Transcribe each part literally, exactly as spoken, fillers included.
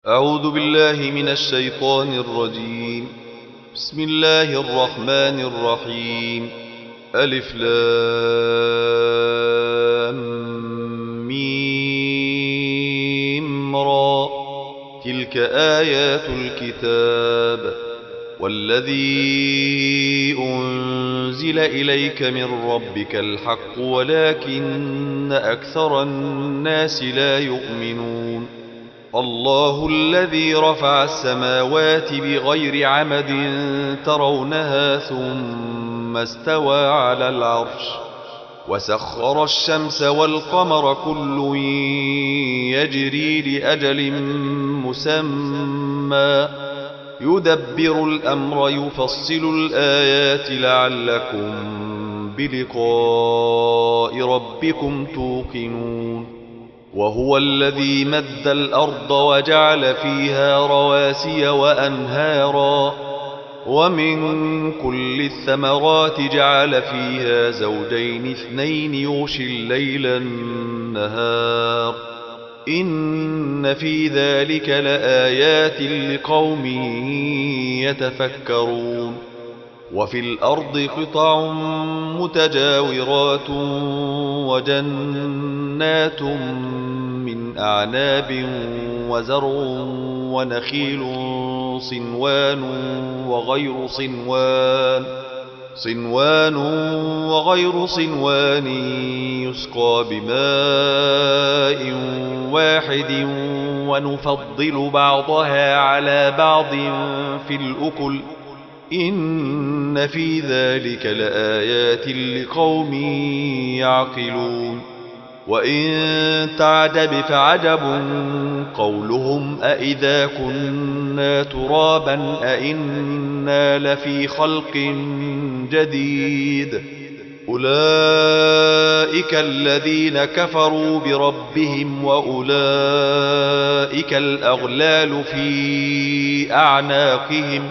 أعوذ بالله من الشيطان الرجيم. بسم الله الرحمن الرحيم. ألف لام ميم را. تلك آيات الكتاب والذي أنزل إليك من ربك الحق ولكن أكثر الناس لا يؤمنون. الله الذي رفع السماوات بغير عمد ترونها ثم استوى على العرش وسخر الشمس والقمر كل يجري لأجل مسمى يدبر الأمر يفصل الآيات لعلكم بلقاء ربكم توقنون. وهو الذي مد الأرض وجعل فيها رواسي وأنهارا ومن كل الثمرات جعل فيها زوجين اثنين يغشي الليل النهار إن في ذلك لآيات لقوم يتفكرون. وفي الأرض قطع متجاورات وجنات من أعناب وزرع ونخيل صنوان وغير صنوان صنوان وغير صنوان يسقى بماء واحد ونفضل بعضها على بعض في الأكل إن في ذلك لآيات لقوم يعقلون. وإن تعجب فعجب قولهم أإذا كنا ترابا أإنا لفي خلق جديد أولئك الذين كفروا بربهم وأولئك الأغلال في أعناقهم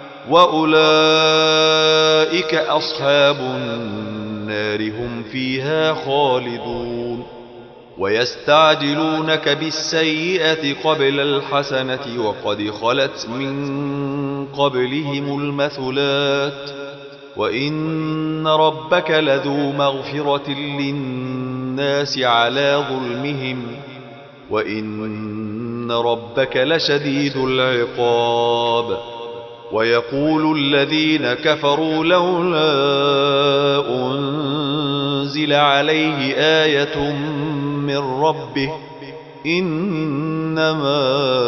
وأولئك أصحاب النار هم فيها خالدون. ويستعجلونك بالسيئة قبل الحسنة وقد خلت من قبلهم المثلات وإن ربك لذو مغفرة للناس على ظلمهم وإن ربك لشديد العقاب. ويقول الذين كفروا لولا أنزل عليه آية من ربه إنما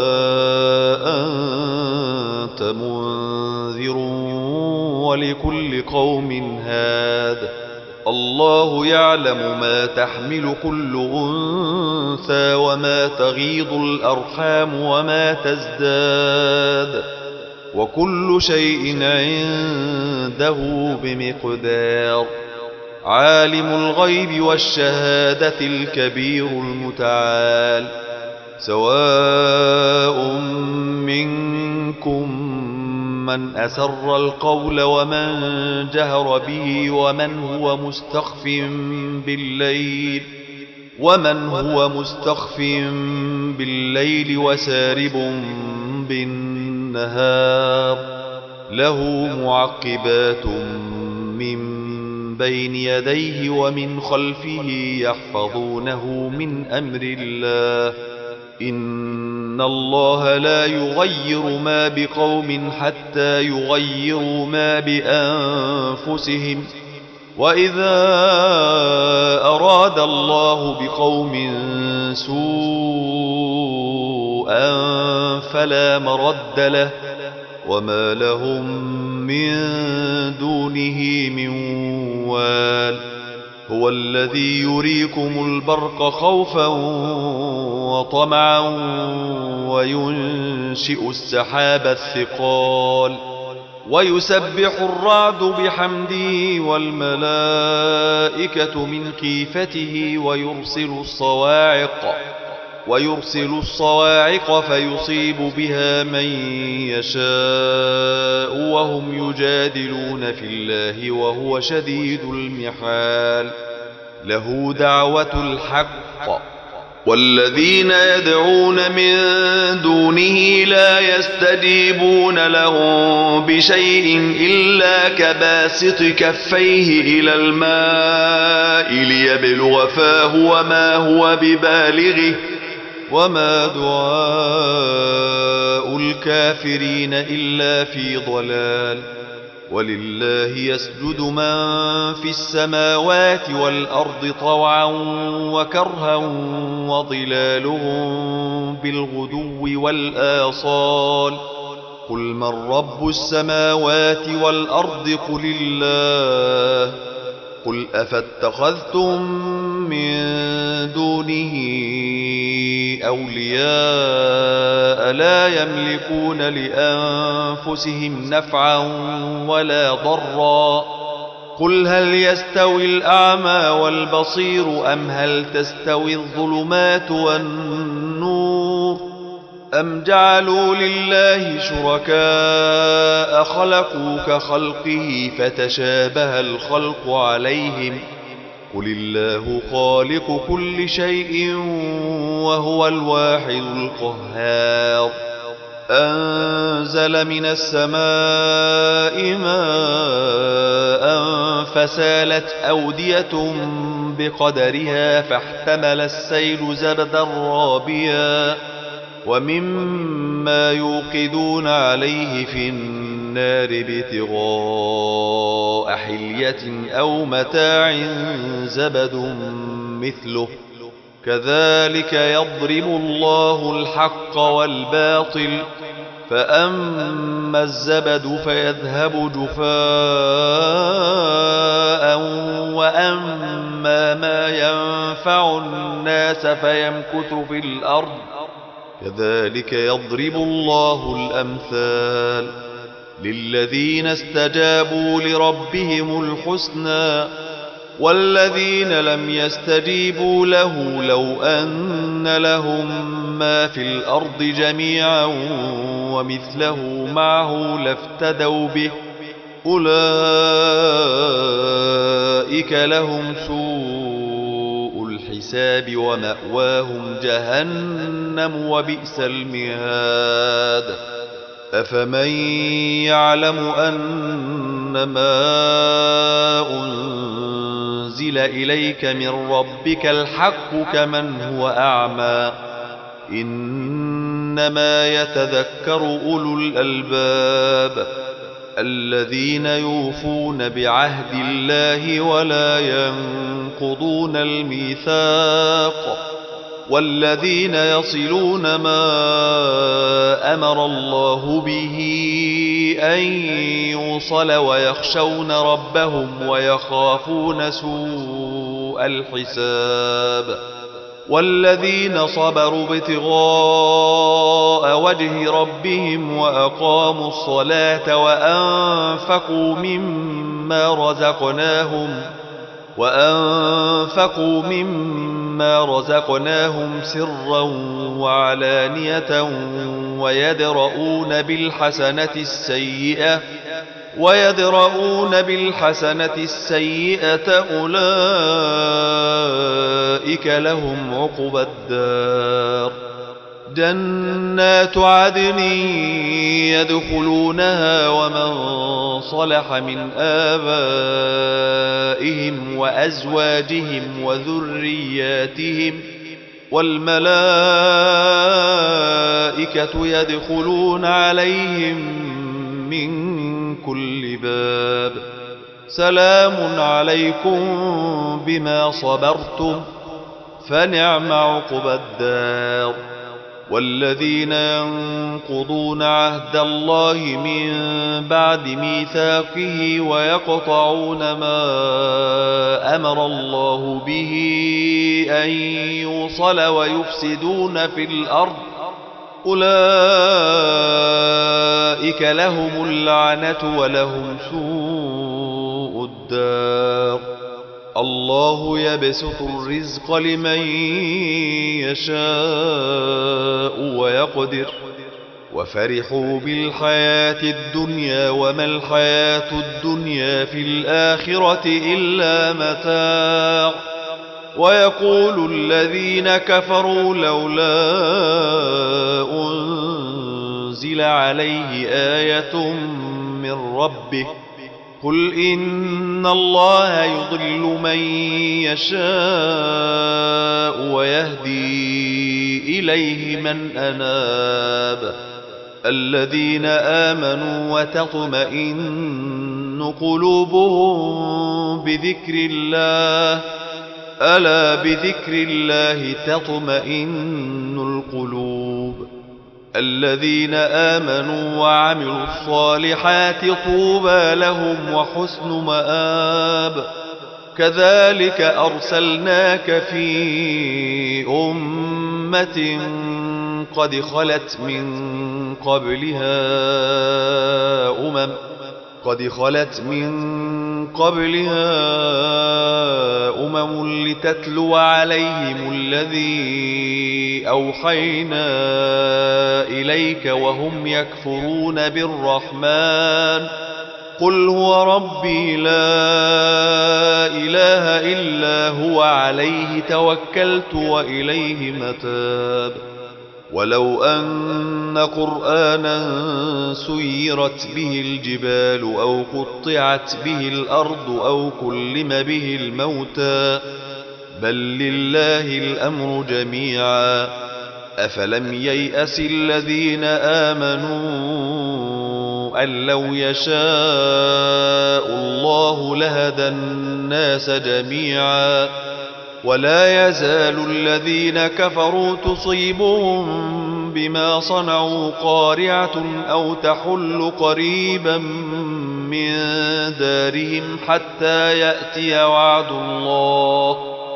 أنت منذر ولكل قوم هاد. الله يعلم ما تحمل كل أنثى وما تغيض الأرحام وما تزداد وكل شيء عنده بمقدار. عالم الغيب والشهادة الكبير المتعال. سواء منكم من أسر القول ومن جهر به ومن هو مستخف بالليل ومن هو مستخف بالليل وسارب بالنهار له معقبات من بين يديه ومن خلفه يحفظونه من أمر الله إن الله لا يغير ما بقوم حتى يغيروا ما بأنفسهم وإذا أراد الله بقوم سوءا فلا مرد له وما لهم من دونه من وال. هو الذي يريكم البرق خوفا وطمعا وينشئ السحاب الثقال ويسبح الرعد بحمده والملائكة من خيفته ويرسل الصواعق ويرسل الصواعق فيصيب بها من يشاء وهم يجادلون في الله وهو شديد المحال. له دعوة الحق والذين يدعون من دونه لا يستجيبون لهم بشيء إلا كباسط كفيه إلى الماء ليبلغ فاه وما هو ببالغه وما دعاء الكافرين إلا في ضلال. ولله يسجد من في السماوات والأرض طوعا وكرها وظلالهم بالغدو والآصال. قل من رب السماوات والأرض قل الله. قل أفاتخذتم من دونه أولياء لا يملكون لأنفسهم نفعا ولا ضرا. قل هل يستوي الأعمى والبصير أم هل تستوي الظلمات والنور أم جعلوا لله شركاء خلقوا كخلقه فتشابه الخلق عليهم. قل الله خالق كل شيء وهو الواحد القهار. أنزل من السماء ماء فسالت أودية بقدرها فاحتمل السيل زبدا رابيا ومما يوقدون عليه في النار ابتغاء حلية أو متاع زبد مثله كذلك يضرب الله الحق والباطل. فأما الزبد فيذهب جفاء وأما ما ينفع الناس فيمكث في الأرض كذلك يضرب الله الأمثال. للذين استجابوا لربهم الحسنى والذين لم يستجيبوا له لو أن لهم ما في الأرض جميعا ومثله معه لافتدوا به أولئك لهم سوء الحساب ومأواهم جهنم وبئس المهاد. أفمن يعلم أنما أنزل إليك من ربك الحق كمن هو أعمى إنما يتذكر أولو الألباب الذين يوفون بعهد الله ولا ينقضون الميثاق والذين يصلون ما أمر الله به أن يوصل ويخشون ربهم ويخافون سوء الحساب. والذين صبروا ابتغاء وجه ربهم وأقاموا الصلاة وأنفقوا مما رزقناهم وأنفقوا مما رزقناهم سرا وعلانية ويدرؤون بالحسنة السيئة ويدرؤون بالحسنة السيئة أولئك لهم عقبى الدار. جنات عدن يدخلونها ومن صلح من آبائهم وأزواجهم وذرياتهم والملائكة يدخلون عليهم من كل باب سلام عليكم بما صبرتم فنعم عقبى الدار. والذين ينقضون عهد الله من بعد ميثاقه ويقطعون ما أمر الله به أن يوصل ويفسدون في الأرض أولئك لهم اللعنة ولهم سوء الدار. الله يبسط الرزق لمن يشاء ويقدر وفرحوا بالحياة الدنيا وما الحياة الدنيا في الآخرة إلا متاع ويقول الذين كفروا لولا أنزل عليه آية من ربه قل إن الله يضل من يشاء ويهدي إليه من أناب الذين آمنوا وتطمئن قلوبهم بذكر الله ألا بذكر الله تطمئن القلوب الذين آمنوا وعملوا الصالحات طوبى لهم وحسن مآب كذلك أرسلناك في أمة قد خلت من قبلها أمم قد خلت من قبلها أمم لتتلو عليهم الذي أوحينا إليك وهم يكفرون بالرحمن قل هو ربي لا إله إلا هو عليه توكلت وإليه متاب ولو أن قرآنا سيرت به الجبال أو قطعت به الأرض أو كلم به الموتى بل لله الأمر جميعا أفلم ييأس الذين آمنوا أن لو يشاء الله لهدى الناس جميعا ولا يزال الذين كفروا تصيبهم بما صنعوا قارعة أو تحل قريبا من دارهم حتى يأتي وعد الله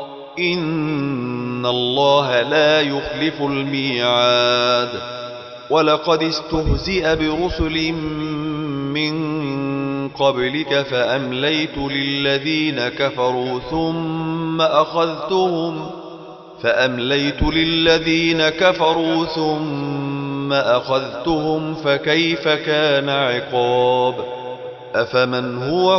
إن الله لا يخلف الميعاد ولقد استهزئ برسل من قبلك فأمليت للذين كفروا ثم أخذتهم فأمليت للذين كفروا ثم أخذتهم فكيف كان عقاب أفمن هو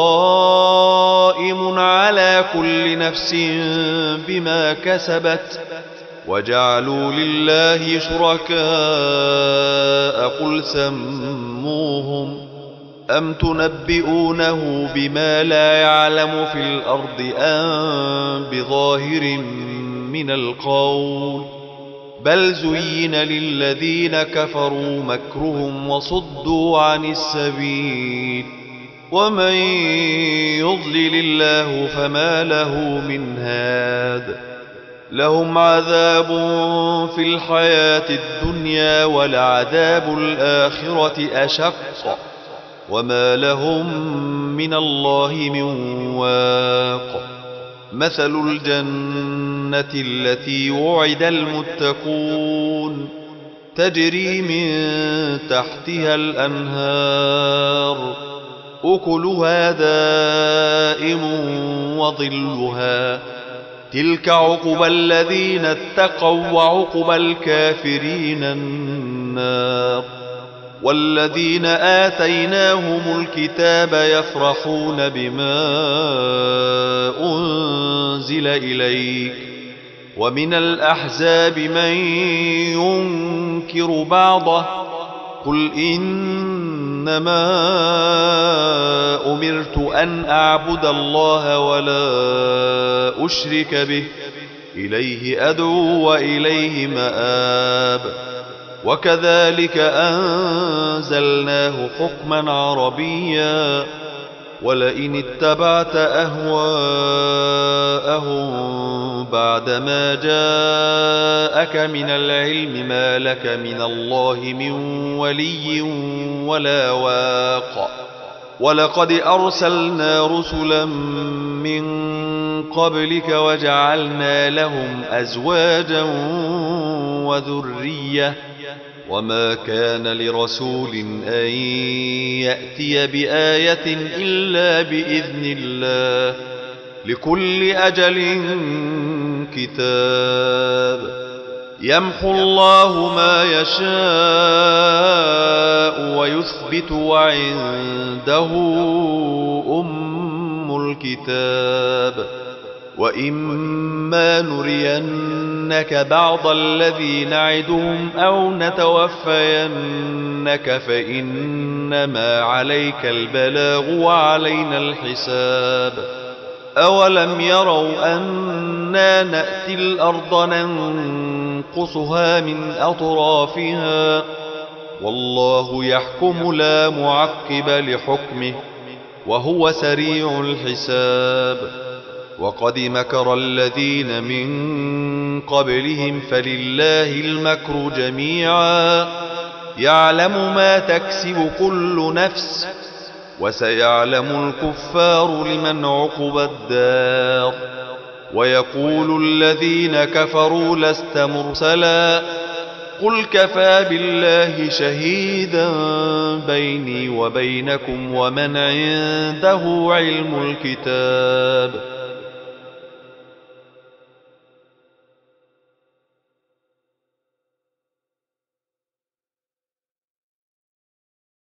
قائم على كل نفس بما كسبت وجعلوا لله شركاء قل سموهم أم تنبئونه بما لا يعلم في الأرض أم بظاهر من القول بل زين للذين كفروا مكرهم وصدوا عن السبيل ومن يضلل الله فما له من هاد لهم عذاب في الحياة الدنيا ولعذاب الآخرة أشق وما لهم من الله من واق مثل الجنة التي وعد المتقون تجري من تحتها الأنهار أكلها دائم وظلها تلك عقبى الذين اتقوا وعقبى الكافرين النار والذين آتيناهم الكتاب يفرحون بما أنزل إليك ومن الأحزاب من ينكر بعضه قل إنما أمرت أن أعبد الله ولا أشرك به إليه أدعو وإليه مآب وكذلك أنزلناه حكما عربيا ولئن اتبعت أهواءهم بعدما جاءك من العلم ما لك من الله من ولي ولا واق ولقد أرسلنا رسلا من قبلك وجعلنا لهم أزواجا وذرية وما كان لرسول أن يأتي بآية إلا بإذن الله لكل أجل كتاب يمحو الله ما يشاء ويثبت وعنده أم الكتاب وإما نرينك بعض الذي نعدهم أو نتوفينك فإنما عليك البلاغ وعلينا الحساب. أولم يروا أنا نأتي الأرض ننقصها من أطرافها والله يحكم لا معقب لحكمه وهو سريع الحساب. وقد مكر الذين من قبلهم فلله المكر جميعا يعلم ما تكسب كل نفس وسيعلم الكفار لمن عقبى الدار. ويقول الذين كفروا لست مرسلا قل كفى بالله شهيدا بيني وبينكم ومن عنده علم الكتاب.